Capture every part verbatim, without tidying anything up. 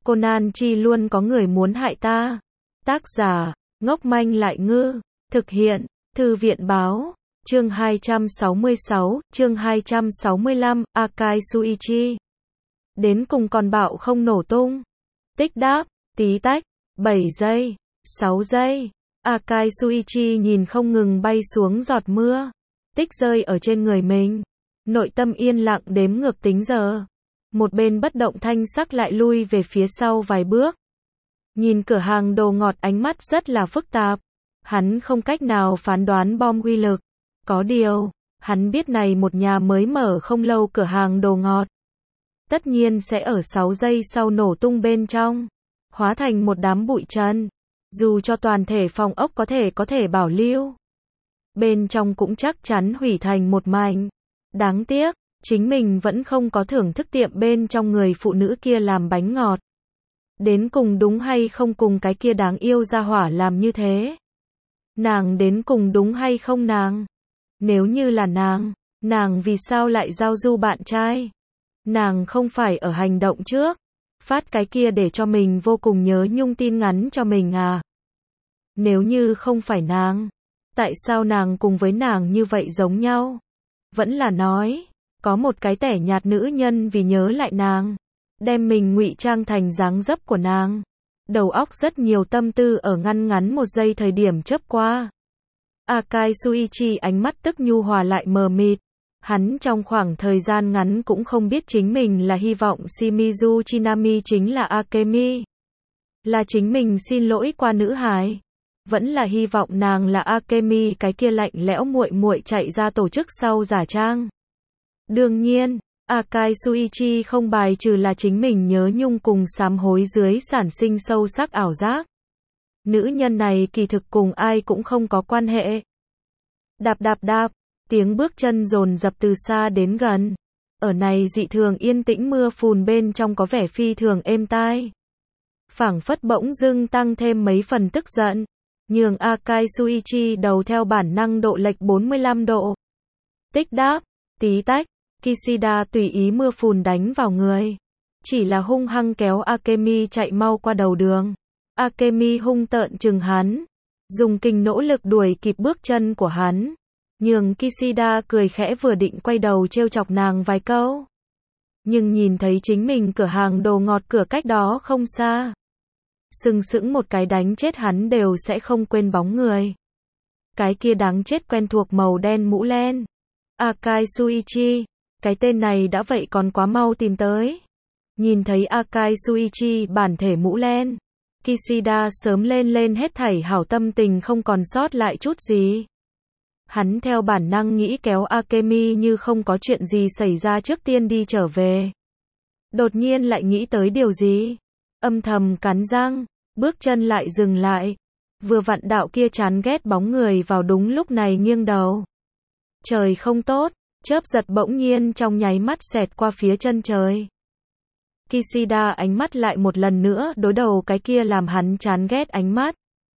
Conan Chi luôn có người muốn hại ta. Tác giả, ngốc manh lại ngư. Thực hiện, Thư viện báo. Chương hai trăm sáu mươi sáu, chương hai trăm sáu mươi lăm, Akai Suichi. Đến cùng con bạo không nổ tung. Tích đáp, tí tách, bảy giây, sáu giây. Akai Suichi nhìn không ngừng bay xuống giọt mưa. Tích rơi ở trên người mình. Nội tâm yên lặng đếm ngược tính giờ. Một bên bất động thanh sắc lại lui về phía sau vài bước. Nhìn cửa hàng đồ ngọt ánh mắt rất là phức tạp. Hắn không cách nào phán đoán bom uy lực. Có điều, hắn biết này một nhà mới mở không lâu cửa hàng đồ ngọt. Tất nhiên sẽ ở sáu giây sau nổ tung bên trong. Hóa thành một đám bụi trần. Dù cho toàn thể phòng ốc có thể có thể bảo lưu. Bên trong cũng chắc chắn hủy thành một mảnh. Đáng tiếc, chính mình vẫn không có thưởng thức tiệm bên trong người phụ nữ kia làm bánh ngọt. Đến cùng đúng hay không cùng cái kia đáng yêu ra hỏa làm như thế? Nàng đến cùng đúng hay không nàng? Nếu như là nàng, nàng vì sao lại giao du bạn trai? Nàng không phải ở hành động trước, phát cái kia để cho mình vô cùng nhớ nhung tin ngắn cho mình à? Nếu như không phải nàng, tại sao nàng cùng với nàng như vậy giống nhau? Vẫn là nói, có một cái tẻ nhạt nữ nhân vì nhớ lại nàng, đem mình ngụy trang thành dáng dấp của nàng. Đầu óc rất nhiều tâm tư ở ngăn ngắn một giây thời điểm chớp qua. Akai Suichi ánh mắt tức nhu hòa lại mờ mịt. Hắn trong khoảng thời gian ngắn cũng không biết chính mình là hy vọng Shimizu Chinami chính là Akemi. Là chính mình xin lỗi qua nữ hài. Vẫn là hy vọng nàng là Akemi cái kia lạnh lẽo muội muội chạy ra tổ chức sau giả trang. Đương nhiên, Akai Suichi không bài trừ là chính mình nhớ nhung cùng sám hối dưới sản sinh sâu sắc ảo giác. Nữ nhân này kỳ thực cùng ai cũng không có quan hệ. Đạp đạp đạp, tiếng bước chân dồn dập từ xa đến gần. Ở này dị thường yên tĩnh mưa phùn bên trong có vẻ phi thường êm tai. Phảng phất bỗng dưng tăng thêm mấy phần tức giận. Nhường Akai Suichi đầu theo bản năng độ lệch bốn mươi lăm độ. Tích đáp, tí tách, Kishida tùy ý mưa phùn đánh vào người. Chỉ là hung hăng kéo Akemi chạy mau qua đầu đường. Akemi hung tợn chừng hắn. Dùng kinh nỗ lực đuổi kịp bước chân của hắn. Nhường Kishida cười khẽ vừa định quay đầu trêu chọc nàng vài câu. Nhưng nhìn thấy chính mình cửa hàng đồ ngọt cửa cách đó không xa. Sừng sững một cái đánh chết hắn đều sẽ không quên bóng người. Cái kia đáng chết quen thuộc màu đen mũ len. Akai Suichi, cái tên này đã vậy còn quá mau tìm tới. Nhìn thấy Akai Suichi bản thể mũ len. Kishida sớm lên lên hết thảy hảo tâm tình không còn sót lại chút gì. Hắn theo bản năng nghĩ kéo Akemi như không có chuyện gì xảy ra trước tiên đi trở về. Đột nhiên lại nghĩ tới điều gì. Âm thầm cắn răng, bước chân lại dừng lại. Vừa vặn đạo kia chán ghét bóng người vào đúng lúc này nghiêng đầu. Trời không tốt, chớp giật bỗng nhiên trong nháy mắt xẹt qua phía chân trời. Kishida ánh mắt lại một lần nữa đối đầu cái kia làm hắn chán ghét ánh mắt.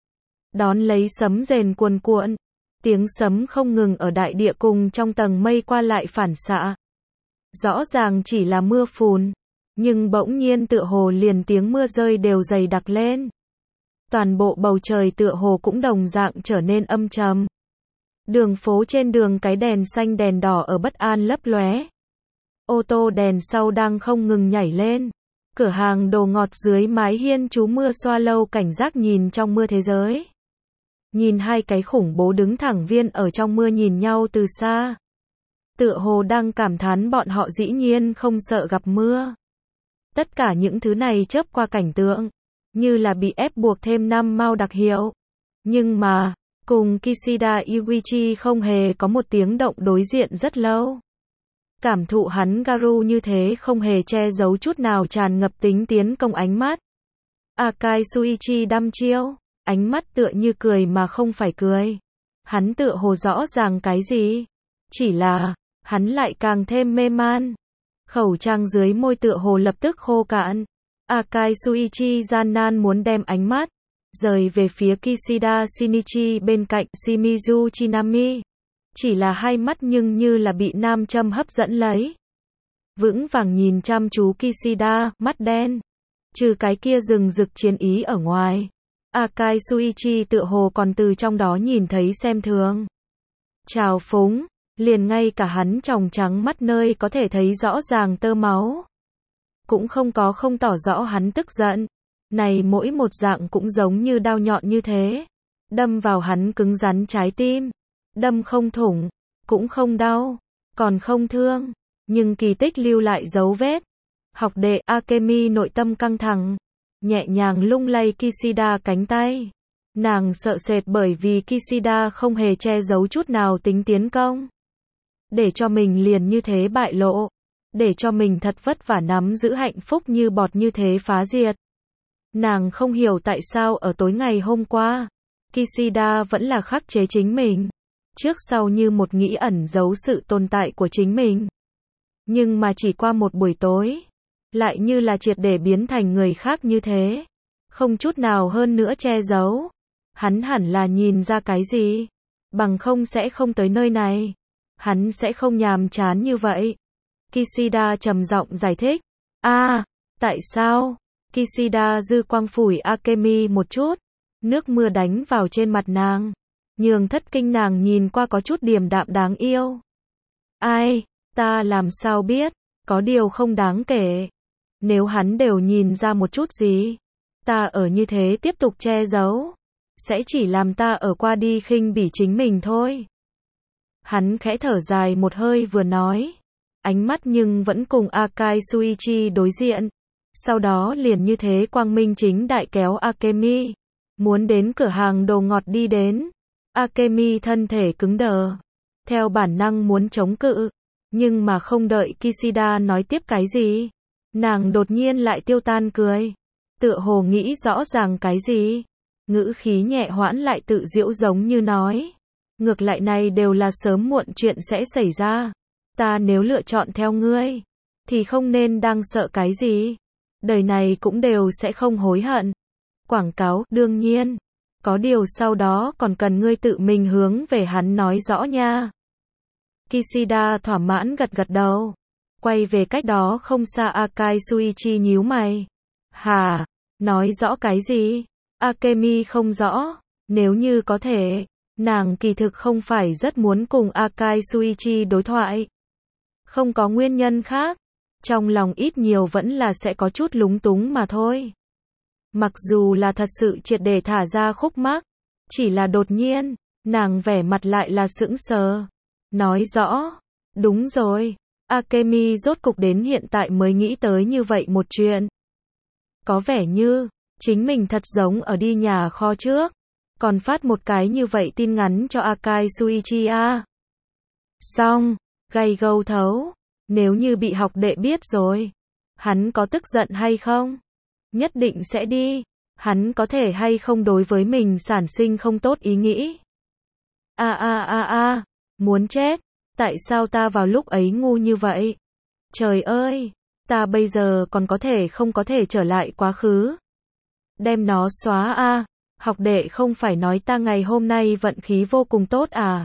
Đón lấy sấm rền cuồn cuộn. Tiếng sấm không ngừng ở đại địa cùng trong tầng mây qua lại phản xạ. Rõ ràng chỉ là mưa phùn. Nhưng bỗng nhiên tựa hồ liền tiếng mưa rơi đều dày đặc lên. Toàn bộ bầu trời tựa hồ cũng đồng dạng trở nên âm trầm. Đường phố trên đường cái đèn xanh đèn đỏ ở bất an lấp lóe. Ô tô đèn sau đang không ngừng nhảy lên. Cửa hàng đồ ngọt dưới mái hiên trú mưa xoa lâu cảnh giác nhìn trong mưa thế giới. Nhìn hai cái khủng bố đứng thẳng viên ở trong mưa nhìn nhau từ xa. Tựa hồ đang cảm thán bọn họ dĩ nhiên không sợ gặp mưa. Tất cả những thứ này chớp qua cảnh tượng, như là bị ép buộc thêm năm mao đặc hiệu. Nhưng mà, cùng Kishida Yuichi không hề có một tiếng động đối diện rất lâu. Cảm thụ hắn Garu như thế không hề che giấu chút nào tràn ngập tính tiến công ánh mắt. Akai Suichi đăm chiêu, ánh mắt tựa như cười mà không phải cười. Hắn tựa hồ rõ ràng cái gì? Chỉ là, hắn lại càng thêm mê man. Khẩu trang dưới môi tựa hồ lập tức khô cạn. Akai Suichi gian nan muốn đem ánh mắt rời về phía Kishida Shinichi bên cạnh Shimizu Chinami. Chỉ là hai mắt nhưng như là bị nam châm hấp dẫn lấy. Vững vàng nhìn chăm chú Kishida, mắt đen. Trừ cái kia rừng rực chiến ý ở ngoài, Akai Shuichi tựa hồ còn từ trong đó nhìn thấy xem thường. Trào phúng, liền ngay cả hắn tròng trắng mắt nơi có thể thấy rõ ràng tơ máu. Cũng không có không tỏ rõ hắn tức giận. Này mỗi một dạng cũng giống như đao nhọn như thế. Đâm vào hắn cứng rắn trái tim. Đâm không thủng, cũng không đau, còn không thương. Nhưng kỳ tích lưu lại dấu vết. Học đệ Akemi nội tâm căng thẳng. Nhẹ nhàng lung lay Kishida cánh tay. Nàng sợ sệt bởi vì Kishida không hề che giấu chút nào tính tiến công. Để cho mình liền như thế bại lộ. Để cho mình thật vất vả nắm giữ hạnh phúc như bọt như thế phá diệt. Nàng không hiểu tại sao ở tối ngày hôm qua, Kishida vẫn là khắc chế chính mình. Trước sau như một nghĩ ẩn giấu sự tồn tại của chính mình. Nhưng mà chỉ qua một buổi tối, lại như là triệt để biến thành người khác như thế. Không chút nào hơn nữa che giấu. Hắn hẳn là nhìn ra cái gì. Bằng không sẽ không tới nơi này. Hắn sẽ không nhàm chán như vậy. Kishida trầm giọng giải thích. a à, tại sao? Kishida dư quang phủi Akemi một chút. Nước mưa đánh vào trên mặt nàng. Nhường thất kinh nàng nhìn qua có chút điềm đạm đáng yêu. Ai, ta làm sao biết, có điều không đáng kể. Nếu hắn đều nhìn ra một chút gì, ta ở như thế tiếp tục che giấu, sẽ chỉ làm ta ở qua đi khinh bỉ chính mình thôi. Hắn khẽ thở dài một hơi vừa nói, ánh mắt nhưng vẫn cùng Akai Shuichi đối diện. Sau đó liền như thế quang minh chính đại kéo Akemi, muốn đến cửa hàng đồ ngọt đi đến. Akemi thân thể cứng đờ, theo bản năng muốn chống cự, nhưng mà không đợi Kishida nói tiếp cái gì, nàng đột nhiên lại tiêu tan cười, tựa hồ nghĩ rõ ràng cái gì, ngữ khí nhẹ hoãn lại tự giễu giống như nói, ngược lại này đều là sớm muộn chuyện sẽ xảy ra, ta nếu lựa chọn theo ngươi, thì không nên đang sợ cái gì, đời này cũng đều sẽ không hối hận. Quảng cáo, đương nhiên. Có điều sau đó còn cần ngươi tự mình hướng về hắn nói rõ nha. Kishida thỏa mãn gật gật đầu. Quay về cách đó không xa Akai Shuichi nhíu mày. Hả? Nói rõ cái gì? Akemi không rõ. Nếu như có thể, nàng kỳ thực không phải rất muốn cùng Akai Shuichi đối thoại. Không có nguyên nhân khác. Trong lòng ít nhiều vẫn là sẽ có chút lúng túng mà thôi. Mặc dù là thật sự triệt để thả ra khúc mắc, chỉ là đột nhiên, nàng vẻ mặt lại là sững sờ. Nói rõ, đúng rồi, Akemi rốt cục đến hiện tại mới nghĩ tới như vậy một chuyện. Có vẻ như, chính mình thật giống ở đi nhà kho trước, còn phát một cái như vậy tin ngắn cho Akai Shuichi a. Xong, gay gâu thấu, nếu như bị học đệ biết rồi, hắn có tức giận hay không? Nhất định sẽ đi, hắn có thể hay không đối với mình sản sinh không tốt ý nghĩ. A a a a, muốn chết, tại sao ta vào lúc ấy ngu như vậy? Trời ơi, ta bây giờ còn có thể không có thể trở lại quá khứ. Đem nó xóa a, học đệ không phải nói ta ngày hôm nay vận khí vô cùng tốt à?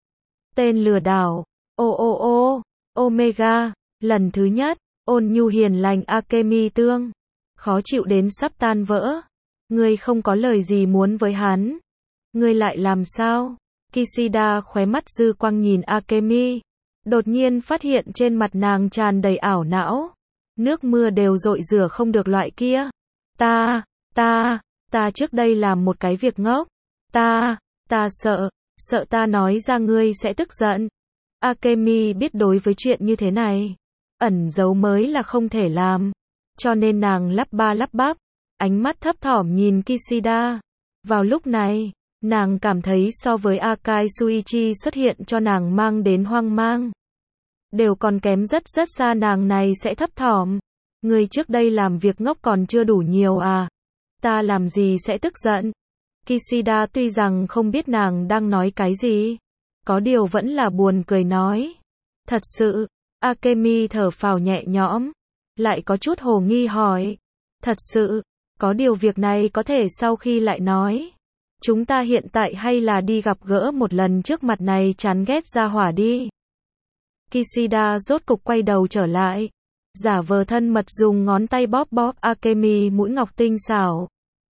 Tên lừa đảo, ô ô ô, Omega, lần thứ nhất, ôn nhu hiền lành Akemi tương. Khó chịu đến sắp tan vỡ. Ngươi không có lời gì muốn với hắn. Ngươi lại làm sao? Kishida khóe mắt dư quang nhìn Akemi. Đột nhiên phát hiện trên mặt nàng tràn đầy ảo não. Nước mưa đều dội rửa không được loại kia. Ta, ta, ta trước đây làm một cái việc ngốc. Ta, ta sợ, sợ ta nói ra ngươi sẽ tức giận. Akemi biết đối với chuyện như thế này, ẩn giấu mới là không thể làm. Cho nên nàng lắp ba lắp bắp, ánh mắt thấp thỏm nhìn Kishida. Vào lúc này, nàng cảm thấy so với Akai Shuichi xuất hiện cho nàng mang đến hoang mang, đều còn kém rất rất xa. Nàng này sẽ thấp thỏm. Người trước đây làm việc ngốc còn chưa đủ nhiều à? Ta làm gì sẽ tức giận? Kishida tuy rằng không biết nàng đang nói cái gì, có điều vẫn là buồn cười nói. Thật sự, Akemi thở phào nhẹ nhõm. Lại có chút hồ nghi hỏi. Thật sự, có điều việc này có thể sau khi lại nói. Chúng ta hiện tại hay là đi gặp gỡ một lần trước mặt này chán ghét ra hỏa đi. Kishida rốt cục quay đầu trở lại. giả vờ thân mật dùng ngón tay bóp bóp Akemi mũi ngọc tinh xảo.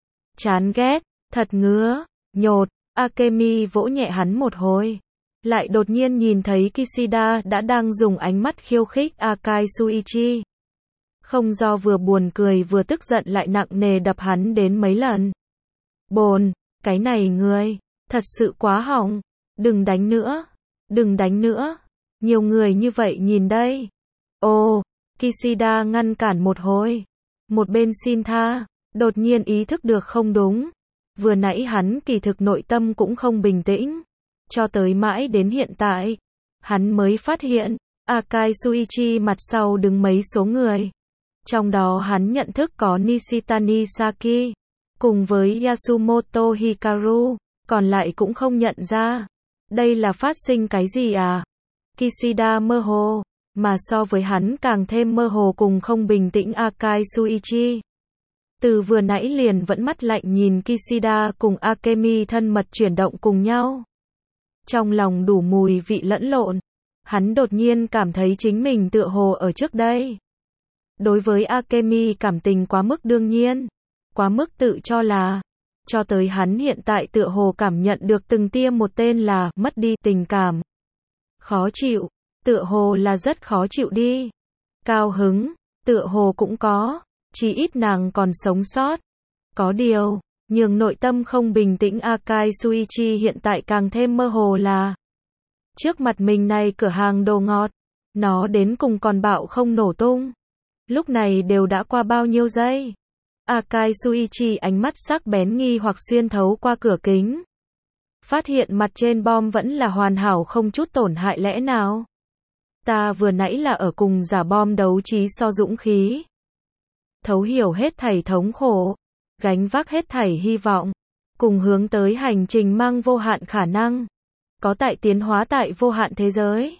Chán ghét, thật ngứa, nhột, Akemi vỗ nhẹ hắn một hồi. Lại đột nhiên nhìn thấy Kishida đã đang dùng ánh mắt khiêu khích Akai Shuichi. Không do vừa buồn cười vừa tức giận lại nặng nề đập hắn đến mấy lần. Bồn, cái này ngươi, thật sự quá hỏng, đừng đánh nữa, đừng đánh nữa, nhiều người như vậy nhìn đây. Ồ, Kishida ngăn cản một hồi, một bên xin tha, đột nhiên ý thức được không đúng. Vừa nãy hắn kỳ thực nội tâm cũng không bình tĩnh, cho tới mãi đến hiện tại, hắn mới phát hiện, Akai Shuichi mặt sau đứng mấy số người. Trong đó hắn nhận thức có Nishitani Saki, cùng với Yasumoto Hikaru, còn lại cũng không nhận ra. Đây là phát sinh cái gì à? Kishida mơ hồ, mà so với hắn càng thêm mơ hồ cùng không bình tĩnh Akai Shuichi. Từ vừa nãy liền vẫn mắt lạnh nhìn Kishida cùng Akemi thân mật chuyển động cùng nhau. Trong lòng đủ mùi vị lẫn lộn, hắn đột nhiên cảm thấy chính mình tựa hồ ở trước đây. Đối với Akemi cảm tình quá mức đương nhiên, quá mức tự cho là, cho tới hắn hiện tại tựa hồ cảm nhận được từng tia một tên là mất đi tình cảm. Khó chịu, tựa hồ là rất khó chịu đi. Cao hứng, tựa hồ cũng có, chỉ ít nàng còn sống sót. Có điều, nhường nội tâm không bình tĩnh Akai Shuichi hiện tại càng thêm mơ hồ là trước mặt mình này cửa hàng đồ ngọt, nó đến cùng còn bạo không nổ tung. Lúc này đều đã qua bao nhiêu giây? Akai Shuichi ánh mắt sắc bén nghi hoặc xuyên thấu qua cửa kính. Phát hiện mặt trên bom vẫn là hoàn hảo không chút tổn hại lẽ nào? Ta vừa nãy là ở cùng giả bom đấu trí so dũng khí. Thấu hiểu hết thảy thống khổ, gánh vác hết thảy hy vọng, cùng hướng tới hành trình mang vô hạn khả năng. Có tại tiến hóa tại vô hạn thế giới.